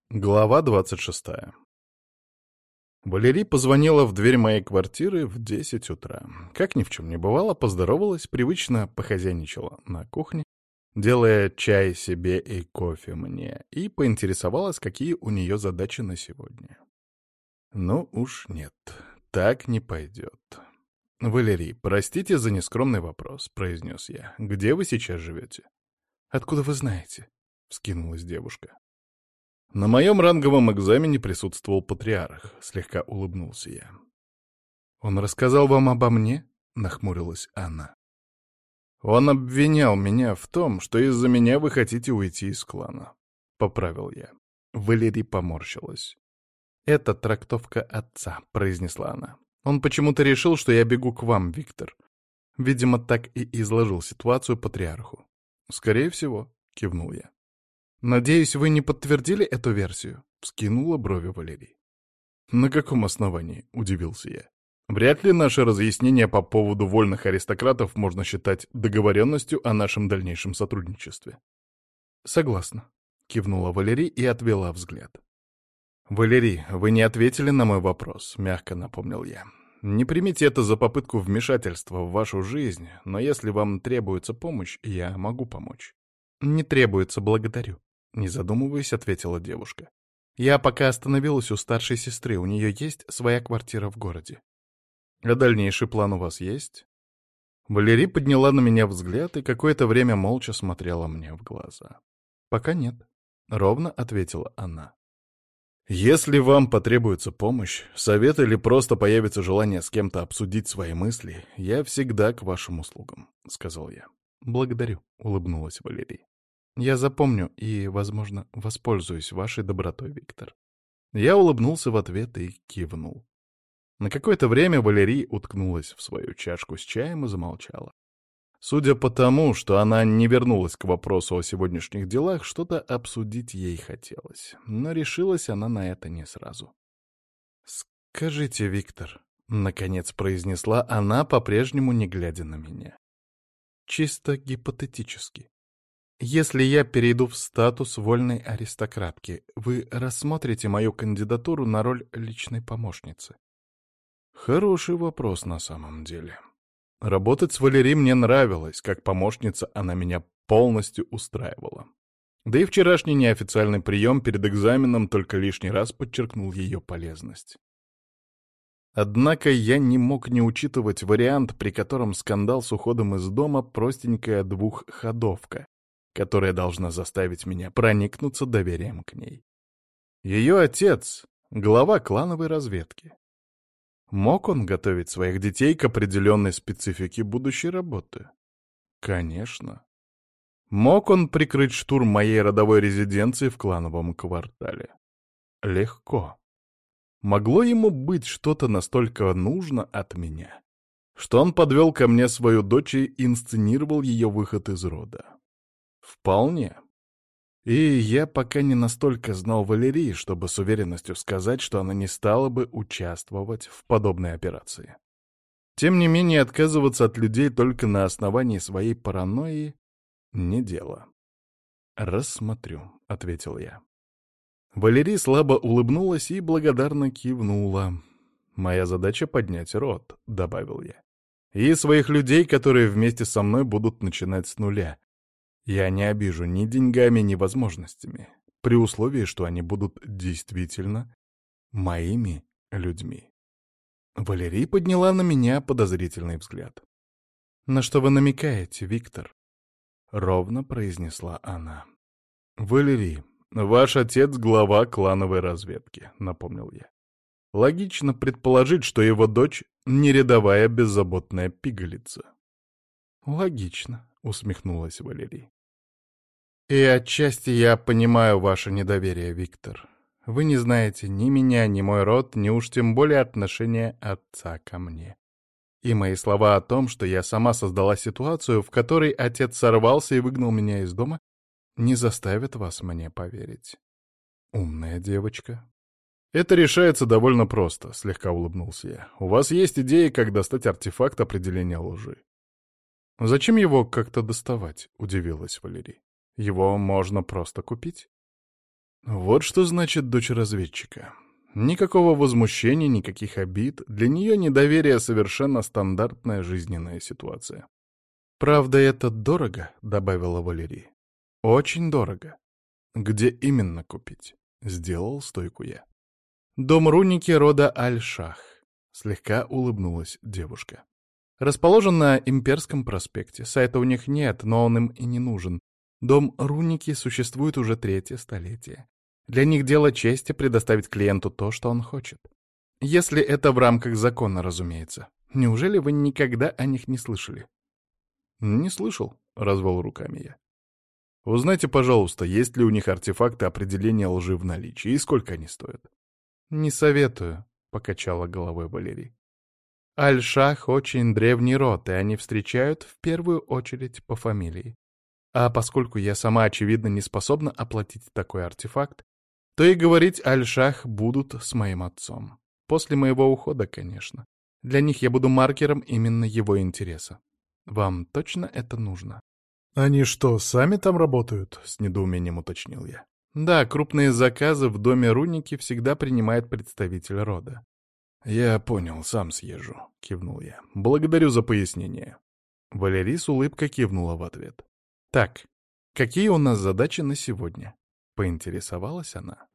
Глава 26. Валерий позвонила в дверь моей квартиры в 10 утра. Как ни в чем не бывало, поздоровалась, привычно похозяйничала на кухне, делая чай себе и кофе мне, и поинтересовалась, какие у нее задачи на сегодня. Ну уж нет, так не пойдет. «Валерий, простите за нескромный вопрос», — произнес я. «Где вы сейчас живете?» «Откуда вы знаете?» — вскинулась девушка. На моем ранговом экзамене присутствовал патриарх, слегка улыбнулся я. «Он рассказал вам обо мне?» — нахмурилась она. «Он обвинял меня в том, что из-за меня вы хотите уйти из клана», — поправил я. Валерий поморщилась. «Это трактовка отца», — произнесла она. «Он почему-то решил, что я бегу к вам, Виктор. Видимо, так и изложил ситуацию патриарху». «Скорее всего», — кивнул я. «Надеюсь, вы не подтвердили эту версию?» — вскинула брови Валерий. «На каком основании?» — удивился я. «Вряд ли наше разъяснение по поводу вольных аристократов можно считать договоренностью о нашем дальнейшем сотрудничестве». «Согласна», — кивнула Валерий и отвела взгляд. «Валерий, вы не ответили на мой вопрос», — мягко напомнил я. «Не примите это за попытку вмешательства в вашу жизнь, но если вам требуется помощь, я могу помочь». «Не требуется, благодарю», — не задумываясь, ответила девушка. «Я пока остановилась у старшей сестры, у нее есть своя квартира в городе». «А дальнейший план у вас есть?» Валерий подняла на меня взгляд и какое-то время молча смотрела мне в глаза. «Пока нет», — ровно ответила она. «Если вам потребуется помощь, совет или просто появится желание с кем-то обсудить свои мысли, я всегда к вашим услугам», — сказал я. «Благодарю», — улыбнулась Валерий. «Я запомню и, возможно, воспользуюсь вашей добротой, Виктор». Я улыбнулся в ответ и кивнул. На какое-то время Валерий уткнулась в свою чашку с чаем и замолчала. Судя по тому, что она не вернулась к вопросу о сегодняшних делах, что-то обсудить ей хотелось, но решилась она на это не сразу. «Скажите, Виктор», — наконец произнесла она, по-прежнему не глядя на меня. «Чисто гипотетически. Если я перейду в статус вольной аристократки, вы рассмотрите мою кандидатуру на роль личной помощницы?» Хороший вопрос на самом деле. Работать с Валерией мне нравилось, как помощница она меня полностью устраивала. Да и вчерашний неофициальный прием перед экзаменом только лишний раз подчеркнул ее полезность. Однако я не мог не учитывать вариант, при котором скандал с уходом из дома — простенькая двухходовка, которая должна заставить меня проникнуться доверием к ней. Ее отец — глава клановой разведки. Мог он готовить своих детей к определенной специфике будущей работы? Конечно. Мог он прикрыть штурм моей родовой резиденции в клановом квартале? Легко. Могло ему быть что-то настолько нужно от меня, что он подвел ко мне свою дочь и инсценировал ее выход из рода? Вполне. И я пока не настолько знал Валерии, чтобы с уверенностью сказать, что она не стала бы участвовать в подобной операции. Тем не менее, отказываться от людей только на основании своей паранойи — не дело. «Рассмотрю», — ответил я. Валерия слабо улыбнулась и благодарно кивнула. «Моя задача — поднять род», — добавил я. «И своих людей, которые вместе со мной будут начинать с нуля. Я не обижу ни деньгами, ни возможностями, при условии, что они будут действительно моими людьми». Валерия подняла на меня подозрительный взгляд. «На что вы намекаете, Виктор?» — ровно произнесла она. «Валерий, ваш отец — глава клановой разведки», — напомнил я. «Логично предположить, что его дочь — не рядовая беззаботная пигалица». «Логично», — усмехнулась Валерий. «И отчасти я понимаю ваше недоверие, Виктор. Вы не знаете ни меня, ни мой род, ни уж тем более отношения отца ко мне. И мои слова о том, что я сама создала ситуацию, в которой отец сорвался и выгнал меня из дома, не заставят вас мне поверить». «Умная девочка». «Это решается довольно просто», — слегка улыбнулся я. «У вас есть идеи, как достать артефакт определения лжи?» «Зачем его как-то доставать?» — удивилась Валерий. «Его можно просто купить?» Вот что значит дочь разведчика. Никакого возмущения, никаких обид. Для нее недоверие — совершенно стандартная жизненная ситуация. «Правда, это дорого», — добавила Валерий. «Очень дорого». «Где именно купить?» — сделал стойку я. «Дом Руники рода Аль-Шах», — слегка улыбнулась девушка. «Расположен на Имперском проспекте. Сайта у них нет, но он им и не нужен. Дом Руники существует уже 3-е столетие. Для них дело чести предоставить клиенту то, что он хочет. Если это в рамках закона, разумеется. Неужели вы никогда о них не слышали?» «Не слышал», — развел руками я. «Узнайте, пожалуйста, есть ли у них артефакты определения лжи в наличии и сколько они стоят». «Не советую», — покачала головой Валерий. «Аль-Шах — очень древний род, и они встречают в первую очередь по фамилии. А поскольку я сама, очевидно, не способна оплатить такой артефакт, то и говорить Аль-Шах будут с моим отцом. После моего ухода, конечно. Для них я буду маркером именно его интереса. Вам точно это нужно?» «Они что, сами там работают?» — с недоумением уточнил я. «Да, крупные заказы в доме Руники всегда принимает представитель рода». «Я понял, сам съезжу», — кивнул я. «Благодарю за пояснение». Валерий с улыбкой кивнула в ответ. «Так, какие у нас задачи на сегодня?» — поинтересовалась она.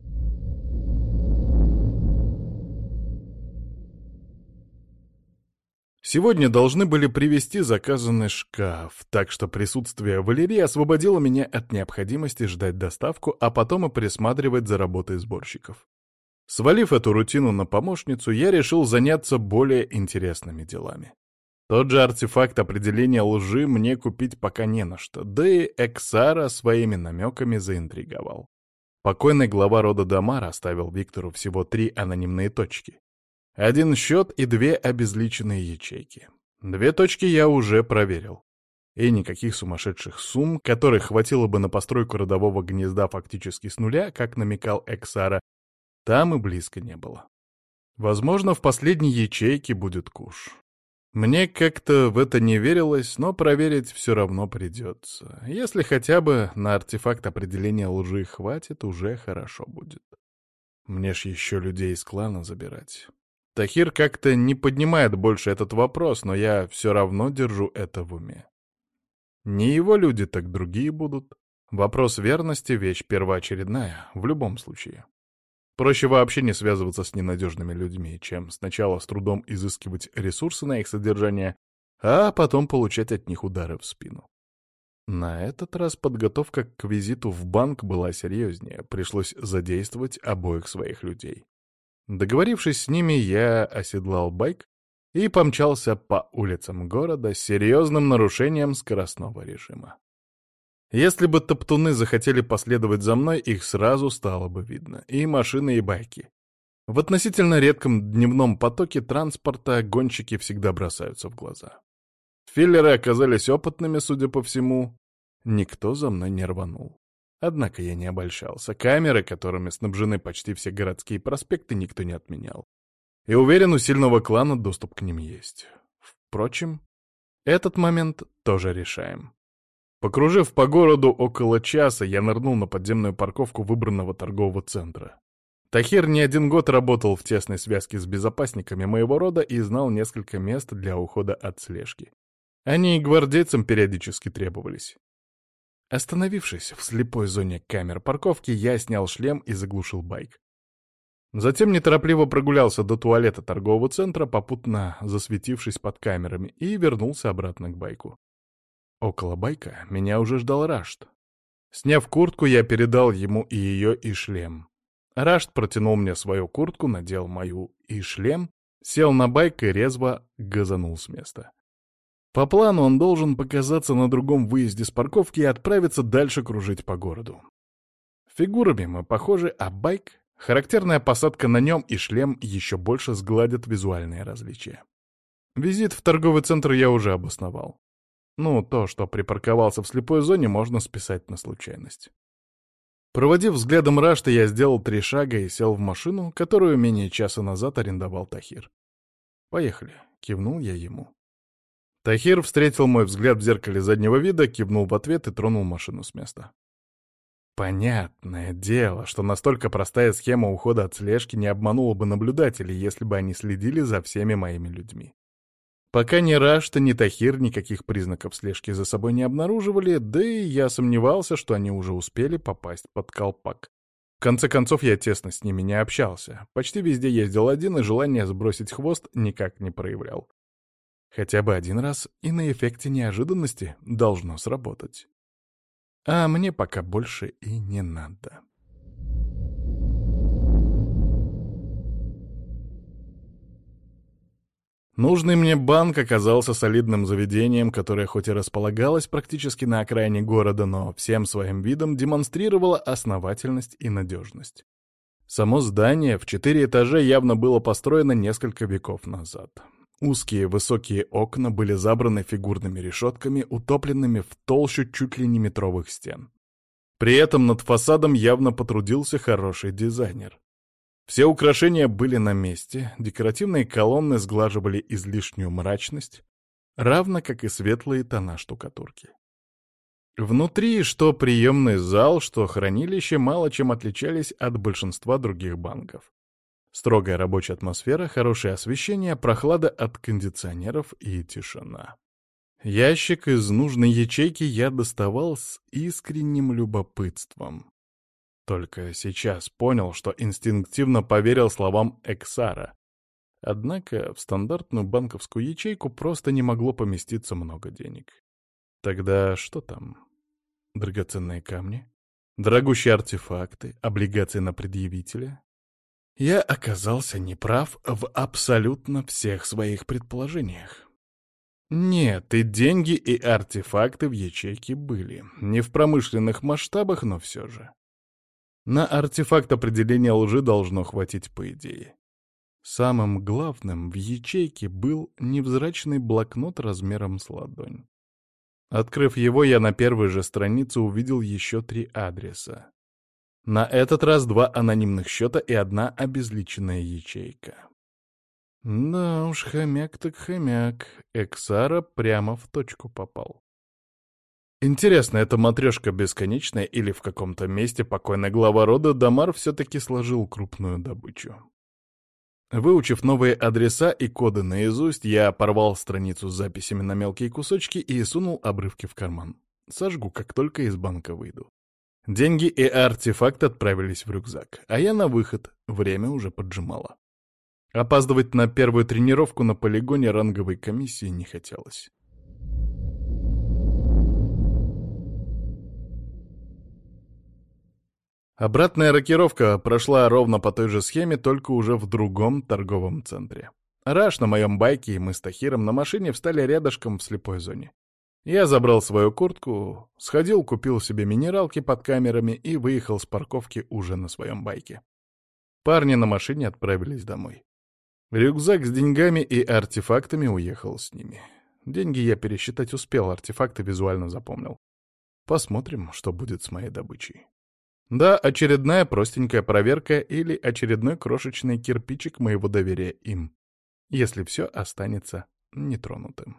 Сегодня должны были привезти заказанный шкаф, так что присутствие Валерии освободило меня от необходимости ждать доставку, а потом и присматривать за работой сборщиков. Свалив эту рутину на помощницу, я решил заняться более интересными делами. Тот же артефакт определения лжи мне купить пока не на что, да и Эксара своими намеками заинтриговал. Покойный глава рода Дамар оставил Виктору всего 3 анонимные точки. 1 счет и 2 обезличенные ячейки. 2 точки я уже проверил. И никаких сумасшедших сумм, которых хватило бы на постройку родового гнезда фактически с нуля, как намекал Эксара, там и близко не было. Возможно, в последней ячейке будет куш. Мне как-то в это не верилось, но проверить все равно придется. Если хотя бы на артефакт определения лжи хватит, уже хорошо будет. Мне ж еще людей из клана забирать. Тахир как-то не поднимает больше этот вопрос, но я все равно держу это в уме. Не его люди, так другие будут. Вопрос верности — вещь первоочередная, в любом случае. Проще вообще не связываться с ненадежными людьми, чем сначала с трудом изыскивать ресурсы на их содержание, а потом получать от них удары в спину. На этот раз подготовка к визиту в банк была серьезнее, пришлось задействовать обоих своих людей. Договорившись с ними, я оседлал байк и помчался по улицам города с серьезным нарушением скоростного режима. Если бы топтуны захотели последовать за мной, их сразу стало бы видно. И машины, и байки. В относительно редком дневном потоке транспорта гонщики всегда бросаются в глаза. Филлеры оказались опытными, судя по всему. Никто за мной не рванул. Однако я не обольщался. Камеры, которыми снабжены почти все городские проспекты, никто не отменял. И уверен, у сильного клана доступ к ним есть. Впрочем, этот момент тоже решаем. Покружив по городу около часа, я нырнул на подземную парковку выбранного торгового центра. Тахир не 1 год работал в тесной связке с безопасниками моего рода и знал несколько мест для ухода от слежки. Они и гвардейцам периодически требовались. Остановившись в слепой зоне камер парковки, я снял шлем и заглушил байк. Затем неторопливо прогулялся до туалета торгового центра, попутно засветившись под камерами, и вернулся обратно к байку. Около байка меня уже ждал Рашт. Сняв куртку, я передал ему и ее, и шлем. Рашт протянул мне свою куртку, надел мою и шлем, сел на байк и резво газанул с места. По плану он должен показаться на другом выезде с парковки и отправиться дальше кружить по городу. Фигурами мы похожи, а байк, характерная посадка на нем и шлем еще больше сгладят визуальные различия. Визит в торговый центр я уже обосновал. Ну, то, что припарковался в слепой зоне, можно списать на случайность. Проводив взглядом Рашта, я сделал 3 шага и сел в машину, которую менее часа назад арендовал Тахир. «Поехали», — кивнул я ему. Тахир встретил мой взгляд в зеркале заднего вида, кивнул в ответ и тронул машину с места. Понятное дело, что настолько простая схема ухода от слежки не обманула бы наблюдателей, если бы они следили за всеми моими людьми. Пока ни Рашта, ни Тахир никаких признаков слежки за собой не обнаруживали, да и я сомневался, что они уже успели попасть под колпак. В конце концов, я тесно с ними не общался. Почти везде ездил один, и желание сбросить хвост никак не проявлял. Хотя бы один раз, и на эффекте неожиданности должно сработать. А мне пока больше и не надо. Нужный мне банк оказался солидным заведением, которое хоть и располагалось практически на окраине города, но всем своим видом демонстрировало основательность и надежность. Само здание в 4 этажа явно было построено несколько веков назад. Узкие высокие окна были забраны фигурными решетками, утопленными в толщу чуть ли не метровых стен. При этом над фасадом явно потрудился хороший дизайнер. Все украшения были на месте, декоративные колонны сглаживали излишнюю мрачность, равно как и светлые тона штукатурки. Внутри что приемный зал, что хранилище мало чем отличались от большинства других банков. Строгая рабочая атмосфера, хорошее освещение, прохлада от кондиционеров и тишина. Ящик из нужной ячейки я доставал с искренним любопытством. Только сейчас понял, что инстинктивно поверил словам Эксара. Однако в стандартную банковскую ячейку просто не могло поместиться много денег. Тогда что там? Драгоценные камни? Дорогущие артефакты? Облигации на предъявителя? Я оказался неправ в абсолютно всех своих предположениях. Нет, и деньги, и артефакты в ячейке были. Не в промышленных масштабах, но все же. На артефакт определения лжи должно хватить по идее. Самым главным в ячейке был невзрачный блокнот размером с ладонь. Открыв его, я на первой же странице увидел еще 3 адреса. На этот раз 2 анонимных счета и 1 обезличенная ячейка. Да уж, хомяк так хомяк. Эксара прямо в точку попал. Интересно, эта матрешка бесконечная или в каком-то месте покойный глава рода Дамар все-таки сложил крупную добычу? Выучив новые адреса и коды наизусть, я порвал страницу с записями на мелкие кусочки и сунул обрывки в карман. Сожгу, как только из банка выйду. Деньги и артефакт отправились в рюкзак, а я на выход, время уже поджимало. Опаздывать на первую тренировку на полигоне ранговой комиссии не хотелось. Обратная рокировка прошла ровно по той же схеме, только уже в другом торговом центре. Раш на моем байке и мы с Тахиром на машине встали рядышком в слепой зоне. Я забрал свою куртку, сходил, купил себе минералки под камерами и выехал с парковки уже на своем байке. Парни на машине отправились домой. Рюкзак с деньгами и артефактами уехал с ними. Деньги я пересчитать успел, артефакты визуально запомнил. Посмотрим, что будет с моей добычей. Да, очередная простенькая проверка или очередной крошечный кирпичик моего доверия им, если все останется нетронутым.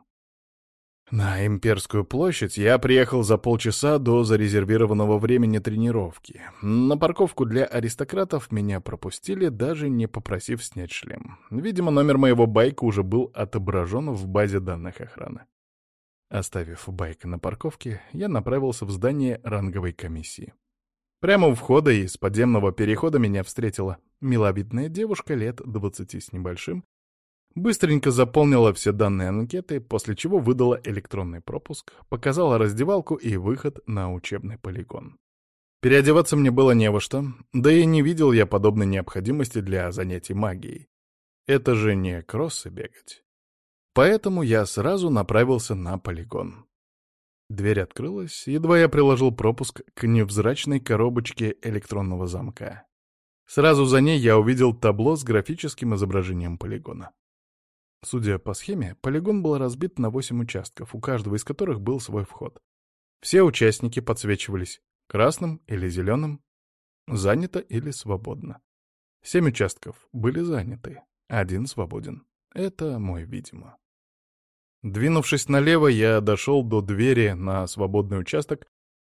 На Имперскую площадь я приехал за полчаса до зарезервированного времени тренировки. На парковку для аристократов меня пропустили, даже не попросив снять шлем. Видимо, номер моего байка уже был отображен в базе данных охраны. Оставив байк на парковке, я направился в здание ранговой комиссии. Прямо у входа из подземного перехода меня встретила миловидная девушка лет 20 с небольшим, быстренько заполнила все данные анкеты, после чего выдала электронный пропуск, показала раздевалку и выход на учебный полигон. Переодеваться мне было не во что, да и не видел я подобной необходимости для занятий магией. Это же не кроссы бегать. Поэтому я сразу направился на полигон. Дверь открылась, едва я приложил пропуск к невзрачной коробочке электронного замка. Сразу за ней я увидел табло с графическим изображением полигона. Судя по схеме, полигон был разбит на 8 участков, у каждого из которых был свой вход. Все участники подсвечивались красным или зеленым, занято или свободно. 7 участков были заняты, 1 свободен. Это мой, видимо. Двинувшись налево, я дошел до двери на свободный участок,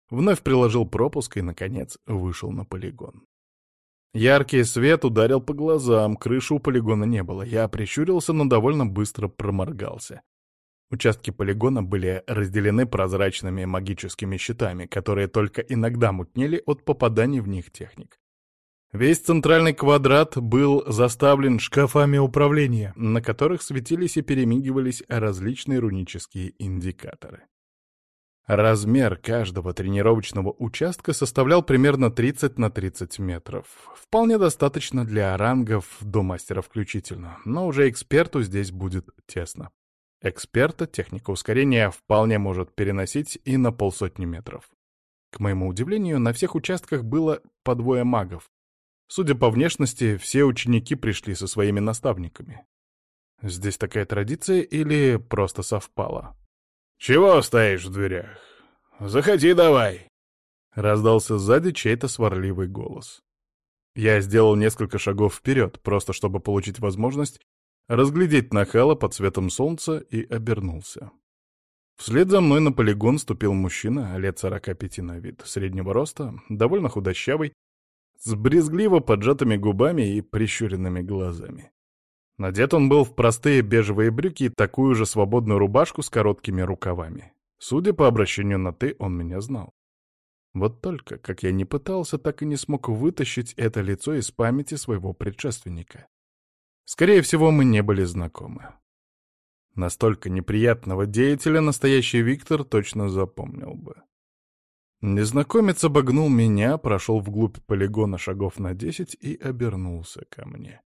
Вновь приложил пропуск и, наконец, вышел на полигон. Яркий свет ударил по глазам, крыши у полигона не было. Я прищурился, но довольно быстро проморгался. Участки полигона были разделены прозрачными магическими щитами, которые только иногда мутнели от попаданий в них техник. Весь центральный квадрат был заставлен шкафами управления, на которых светились и перемигивались различные рунические индикаторы. Размер каждого тренировочного участка составлял примерно 30 на 30 метров. Вполне достаточно для рангов до мастера включительно, но уже эксперту здесь будет тесно. Эксперта техника ускорения вполне может переносить и на 50 метров. К моему удивлению, на всех участках было по 2 магов. Судя по внешности, все ученики пришли со своими наставниками. Здесь такая традиция или просто совпало? «Чего стоишь в дверях? Заходи давай!» Раздался сзади чей-то сварливый голос. Я сделал несколько шагов вперед, просто чтобы получить возможность разглядеть нахала под светом солнца, и обернулся. Вслед за мной на полигон ступил мужчина, лет 45 на вид, среднего роста, довольно худощавый, с брезгливо поджатыми губами и прищуренными глазами. Надет он был в простые бежевые брюки и такую же свободную рубашку с короткими рукавами. Судя по обращению на «ты», он меня знал. Вот только, как я ни пытался, так и не смог вытащить это лицо из памяти своего предшественника. Скорее всего, мы не были знакомы. Настолько неприятного деятеля настоящий Виктор точно запомнил бы. Незнакомец обогнул меня, прошел вглубь полигона шагов на 10 и обернулся ко мне.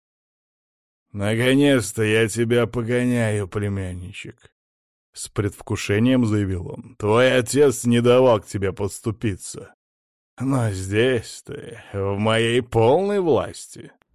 «Наконец-то я тебя погоняю, племянничек!» С предвкушением заявил он. «Твой отец не давал к тебе подступиться. Но здесь ты в моей полной власти».